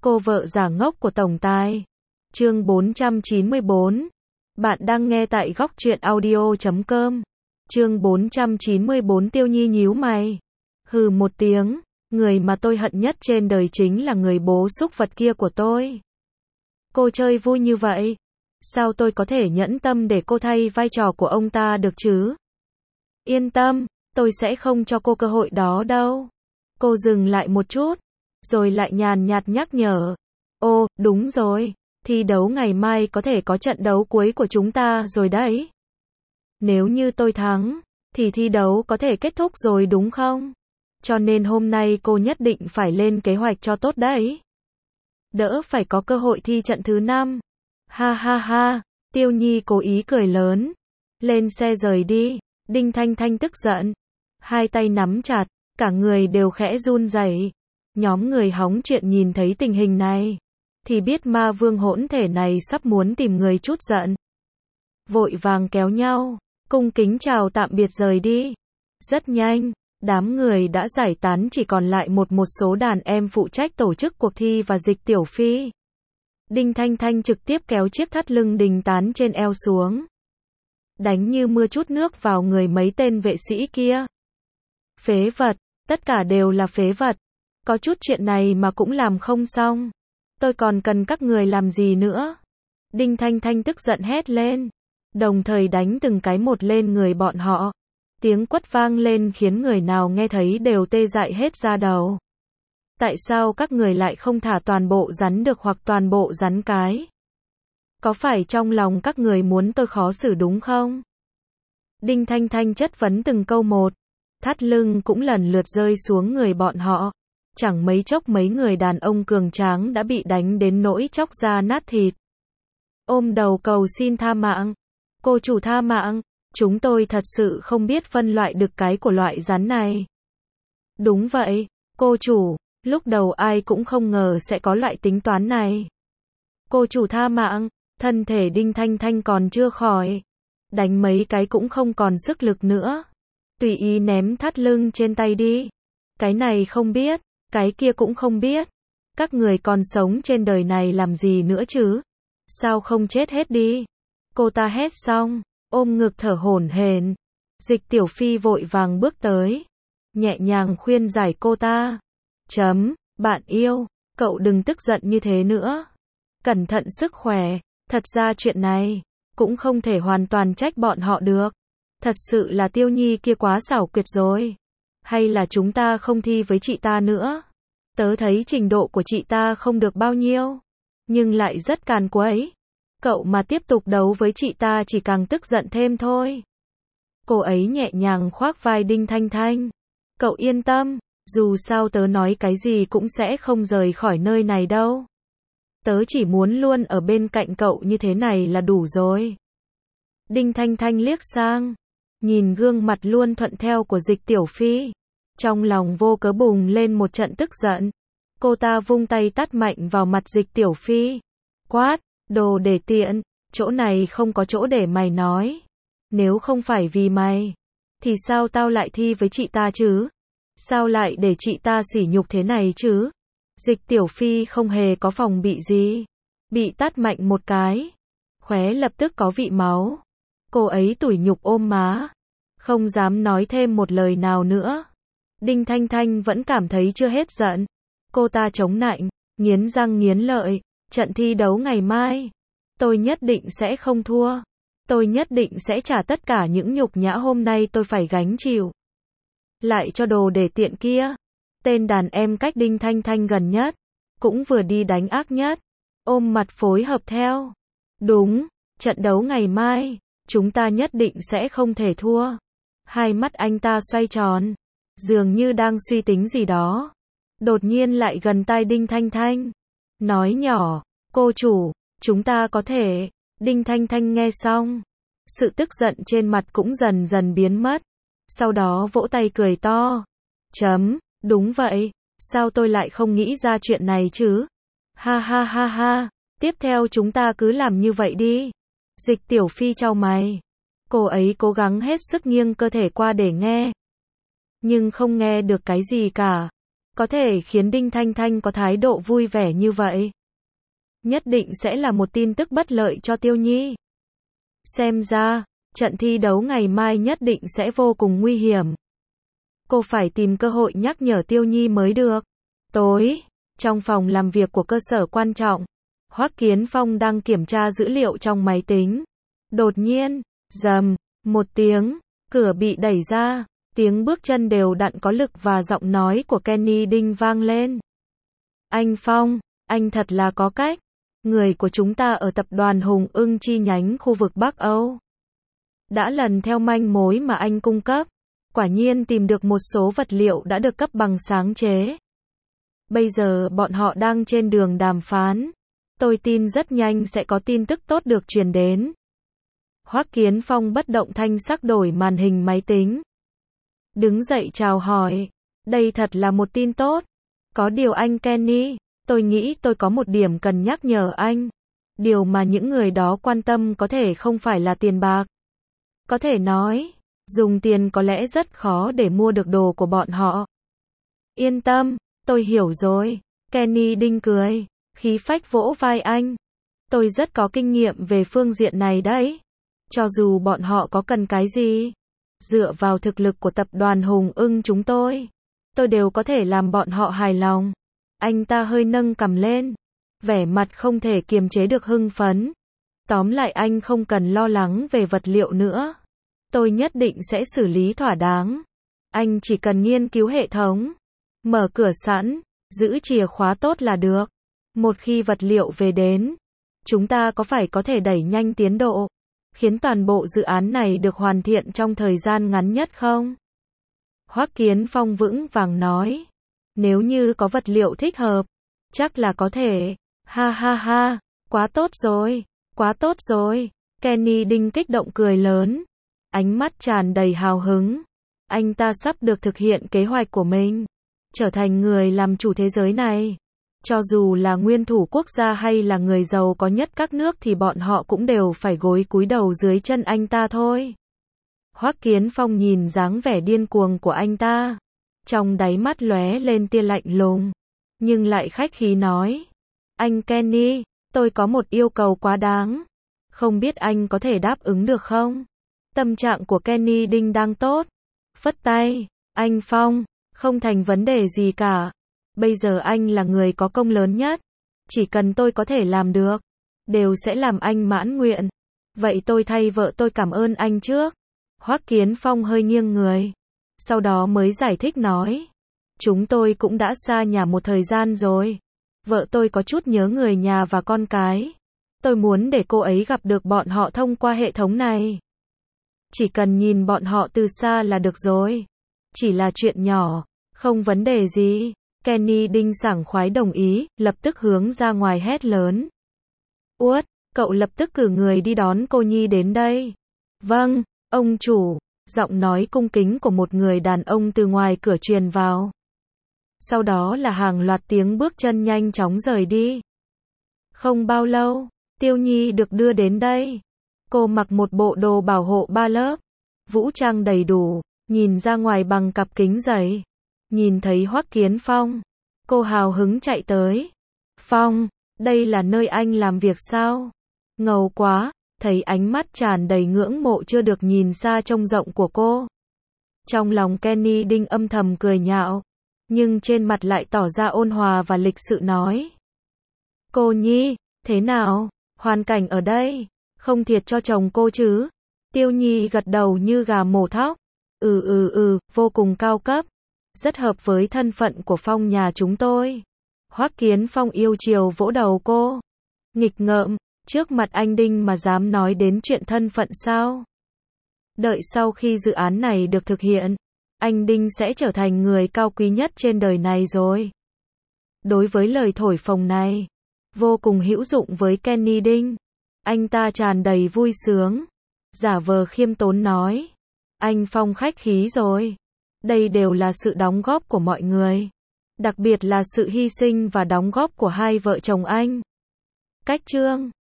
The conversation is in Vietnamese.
Cô vợ giả ngốc của tổng tài. Chương 494. Bạn đang nghe tại góc truyện audio.com. Chương 494. Tiêu Nhi nhíu mày. Hừ một tiếng, người mà tôi hận nhất trên đời chính là người bố súc vật kia của tôi. Cô chơi vui như vậy, sao tôi có thể nhẫn tâm để cô thay vai trò của ông ta được chứ? Yên tâm, tôi sẽ không cho cô cơ hội đó đâu. Cô dừng lại một chút, rồi lại nhàn nhạt nhắc nhở. Ô, đúng rồi, thi đấu ngày mai có thể có trận đấu cuối của chúng ta rồi đấy. Nếu như tôi thắng, thì thi đấu có thể kết thúc rồi đúng không? Cho nên hôm nay cô nhất định phải lên kế hoạch cho tốt đấy. Đỡ phải có cơ hội thi trận thứ 5. Ha ha ha, Tiêu Nhi cố ý cười lớn. Lên xe rời đi. Đinh Thanh Thanh tức giận, hai tay nắm chặt, cả người đều khẽ run rẩy. Nhóm người hóng chuyện nhìn thấy tình hình này, thì biết ma vương hỗn thể này sắp muốn tìm người chút giận. Vội vàng kéo nhau, cung kính chào tạm biệt rời đi. Rất nhanh, đám người đã giải tán, chỉ còn lại một số đàn em phụ trách tổ chức cuộc thi và Dịch Tiểu Phi. Đinh Thanh Thanh trực tiếp kéo chiếc thắt lưng đình tán trên eo xuống, đánh như mưa chút nước vào người mấy tên vệ sĩ kia. Phế vật, tất cả đều là phế vật. Có chút chuyện này mà cũng làm không xong. Tôi còn cần các người làm gì nữa? Đinh Thanh Thanh tức giận hét lên, đồng thời đánh từng cái một lên người bọn họ. Tiếng quất vang lên khiến người nào nghe thấy đều tê dại hết da đầu. Tại sao các người lại không thả toàn bộ rắn được hoặc toàn bộ rắn cái? Có phải trong lòng các người muốn tôi khó xử đúng không? Đinh Thanh Thanh chất vấn từng câu một. Thắt lưng cũng lần lượt rơi xuống người bọn họ. Chẳng mấy chốc mấy người đàn ông cường tráng đã bị đánh đến nỗi chóc da nát thịt. Ôm đầu cầu xin tha mạng. Cô chủ tha mạng, chúng tôi thật sự không biết phân loại được cái của loại rắn này. Đúng vậy, cô chủ, lúc đầu ai cũng không ngờ sẽ có loại tính toán này. Cô chủ tha mạng. Thân thể Đinh Thanh Thanh còn chưa khỏi, đánh mấy cái cũng không còn sức lực nữa. Tùy ý ném thắt lưng trên tay đi. Cái này không biết, cái kia cũng không biết. Các người còn sống trên đời này làm gì nữa chứ? Sao không chết hết đi? Cô ta hét xong, ôm ngực thở hổn hển. Dịch Tiểu Phi vội vàng bước tới, nhẹ nhàng khuyên giải cô ta. Bạn yêu, cậu đừng tức giận như thế nữa. Cẩn thận sức khỏe. Thật ra chuyện này cũng không thể hoàn toàn trách bọn họ được. Thật sự là Tiêu Nhi kia quá xảo quyệt rồi. Hay là chúng ta không thi với chị ta nữa? Tớ thấy trình độ của chị ta không được bao nhiêu, nhưng lại rất càn quấy. Cậu mà tiếp tục đấu với chị ta chỉ càng tức giận thêm thôi. Cô ấy nhẹ nhàng khoác vai Đinh Thanh Thanh. Cậu yên tâm, dù sao tớ nói cái gì cũng sẽ không rời khỏi nơi này đâu. Tớ chỉ muốn luôn ở bên cạnh cậu như thế này là đủ rồi. Đinh Thanh Thanh liếc sang, nhìn gương mặt luôn thuận theo của Dịch Tiểu Phi. Trong lòng vô cớ bùng lên một trận tức giận. Cô ta vung tay tát mạnh vào mặt Dịch Tiểu Phi. Quát, đồ để tiện, chỗ này không có chỗ để mày nói. Nếu không phải vì mày, thì sao tao lại thi với chị ta chứ? Sao lại để chị ta sỉ nhục thế này chứ? Dịch Tiểu Phi không hề có phòng bị gì. Bị tát mạnh một cái, khóe lập tức có vị máu. Cô ấy tủi nhục ôm má, không dám nói thêm một lời nào nữa. Đinh Thanh Thanh vẫn cảm thấy chưa hết giận. Cô ta chống nạnh, nghiến răng nghiến lợi. Trận thi đấu ngày mai, tôi nhất định sẽ không thua. Tôi nhất định sẽ trả tất cả những nhục nhã hôm nay tôi phải gánh chịu lại cho đồ để tiện kia. Tên đàn em cách Đinh Thanh Thanh gần nhất, cũng vừa đi đánh ác nhất, ôm mặt phối hợp theo. Đúng, trận đấu ngày mai, chúng ta nhất định sẽ không thể thua. Hai mắt anh ta xoay tròn, dường như đang suy tính gì đó. Đột nhiên lại gần tai Đinh Thanh Thanh, nói nhỏ, cô chủ, chúng ta có thể. Đinh Thanh Thanh nghe xong, sự tức giận trên mặt cũng dần dần biến mất. Sau đó vỗ tay cười to. Đúng vậy, sao tôi lại không nghĩ ra chuyện này chứ? Ha ha ha ha, tiếp theo chúng ta cứ làm như vậy đi. Dịch Tiểu Phi chau mày. Cô ấy cố gắng hết sức nghiêng cơ thể qua để nghe, nhưng không nghe được cái gì cả. có thể khiến Đinh Thanh Thanh có thái độ vui vẻ như vậy. Nhất định sẽ là một tin tức bất lợi cho Tiêu Nhi. Xem ra, trận thi đấu ngày mai nhất định sẽ vô cùng nguy hiểm. Cô phải tìm cơ hội nhắc nhở Tiêu Nhi mới được. Tối, trong phòng làm việc của cơ sở quan trọng, Hoắc Kiến Phong đang kiểm tra dữ liệu trong máy tính. Đột nhiên, rầm, một tiếng, cửa bị đẩy ra, tiếng bước chân đều đặn có lực và giọng nói của Kenny Đinh vang lên. Anh Phong, anh thật là có cách. Người của chúng ta ở tập đoàn Hùng Ưng chi nhánh khu vực Bắc Âu đã lần theo manh mối mà anh cung cấp, quả nhiên tìm được một số vật liệu đã được cấp bằng sáng chế. Bây giờ bọn họ đang trên đường đàm phán. Tôi tin rất nhanh sẽ có tin tức tốt được truyền đến. Hoắc Kiến Phong bất động thanh sắc đổi màn hình máy tính. Đứng dậy chào hỏi. Đây thật là một tin tốt. Có điều anh Kenny, tôi nghĩ tôi có một điểm cần nhắc nhở anh. Điều mà những người đó quan tâm có thể không phải là tiền bạc. Có thể nói, dùng tiền có lẽ rất khó để mua được đồ của bọn họ. Yên tâm, tôi hiểu rồi. Kenny Đinh cười, khí phách vỗ vai anh. Tôi rất có kinh nghiệm về phương diện này đấy. Cho dù bọn họ có cần cái gì, dựa vào thực lực của tập đoàn Hùng Ưng chúng tôi đều có thể làm bọn họ hài lòng. Anh ta hơi nâng cằm lên, vẻ mặt không thể kiềm chế được hưng phấn. Tóm lại anh không cần lo lắng về vật liệu nữa. Tôi nhất định sẽ xử lý thỏa đáng. Anh chỉ cần nghiên cứu hệ thống, mở cửa sẵn, giữ chìa khóa tốt là được. Một khi vật liệu về đến, chúng ta có thể đẩy nhanh tiến độ, khiến toàn bộ dự án này được hoàn thiện trong thời gian ngắn nhất không? Hoắc Kiến Phong vững vàng nói. Nếu như có vật liệu thích hợp, chắc là có thể. Ha ha ha, quá tốt rồi, quá tốt rồi. Kenny Đinh kích động cười lớn, ánh mắt tràn đầy hào hứng. Anh ta sắp được thực hiện kế hoạch của mình, trở thành người làm chủ thế giới này. Cho dù là nguyên thủ quốc gia hay là người giàu có nhất các nước thì bọn họ cũng đều phải gối cúi đầu dưới chân anh ta thôi. Hoắc Kiến Phong nhìn dáng vẻ điên cuồng của anh ta, trong đáy mắt lóe lên tia lạnh lùng, nhưng lại khách khí nói. Anh Kenny, tôi có một yêu cầu quá đáng. Không biết anh có thể đáp ứng được không? Tâm trạng của Kenny Đinh đang tốt. Phất tay, anh Phong, không thành vấn đề gì cả. Bây giờ anh là người có công lớn nhất. Chỉ cần tôi có thể làm được, đều sẽ làm anh mãn nguyện. Vậy tôi thay vợ tôi cảm ơn anh trước. Hoắc Kiến Phong hơi nghiêng người, sau đó mới giải thích nói. Chúng tôi cũng đã xa nhà một thời gian rồi. Vợ tôi có chút nhớ người nhà và con cái. Tôi muốn để cô ấy gặp được bọn họ thông qua hệ thống này. Chỉ cần nhìn bọn họ từ xa là được rồi. Chỉ là chuyện nhỏ, không vấn đề gì. Kenny Đinh sảng khoái đồng ý, lập tức hướng ra ngoài hét lớn. Uất, cậu lập tức cử người đi đón cô Nhi đến đây. Vâng, ông chủ. Giọng nói cung kính của một người đàn ông từ ngoài cửa truyền vào. Sau đó là hàng loạt tiếng bước chân nhanh chóng rời đi. Không bao lâu, Tiêu Nhi được đưa đến đây. Cô mặc một bộ đồ bảo hộ 3 lớp, vũ trang đầy đủ, nhìn ra ngoài bằng cặp kính dày. Nhìn thấy Hoắc Kiến Phong, cô hào hứng chạy tới. Phong, đây là nơi anh làm việc sao? Ngầu quá, thấy ánh mắt tràn đầy ngưỡng mộ chưa được nhìn xa trông rộng của cô. Trong lòng Kenny Đinh âm thầm cười nhạo, nhưng trên mặt lại tỏ ra ôn hòa và lịch sự nói. Cô Nhi, thế nào? Hoàn cảnh ở đây, không thiệt cho chồng cô chứ? Tiêu Nhi gật đầu như gà mổ thóc. Vô cùng cao cấp. Rất hợp với thân phận của Phong nhà chúng tôi. Hoắc Kiến Phong yêu chiều vỗ đầu cô. Nghịch ngợm, trước mặt anh Đinh mà dám nói đến chuyện thân phận sao? Đợi sau khi dự án này được thực hiện, anh Đinh sẽ trở thành người cao quý nhất trên đời này rồi. Đối với lời thổi phồng này, vô cùng hữu dụng với Kenny Đinh. Anh ta tràn đầy vui sướng, giả vờ khiêm tốn nói. Anh Phong khách khí rồi. Đây đều là sự đóng góp của mọi người. Đặc biệt là sự hy sinh và đóng góp của hai vợ chồng anh. Cách chương